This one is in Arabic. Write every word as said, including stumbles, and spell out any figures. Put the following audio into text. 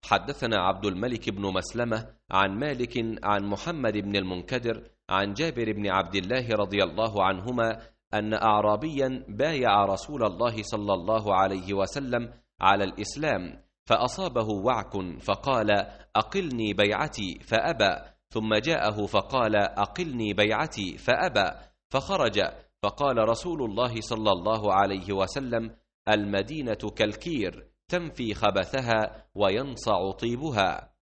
حدثنا عبد الملك بن مسلمة عن مالك عن محمد بن المنكدر عن جابر بن عبد الله رضي الله عنهما أن أعرابيا بايع رسول الله صلى الله عليه وسلم على الإسلام فأصابه وعك فقال: أقلني بيعتي، فأبى، ثم جاءه فقال: أقلني بيعتي، فأبى، فخرج، فقال رسول الله صلى الله عليه وسلم: المدينة كالكير، تنفي خبثها وينصع طيبها.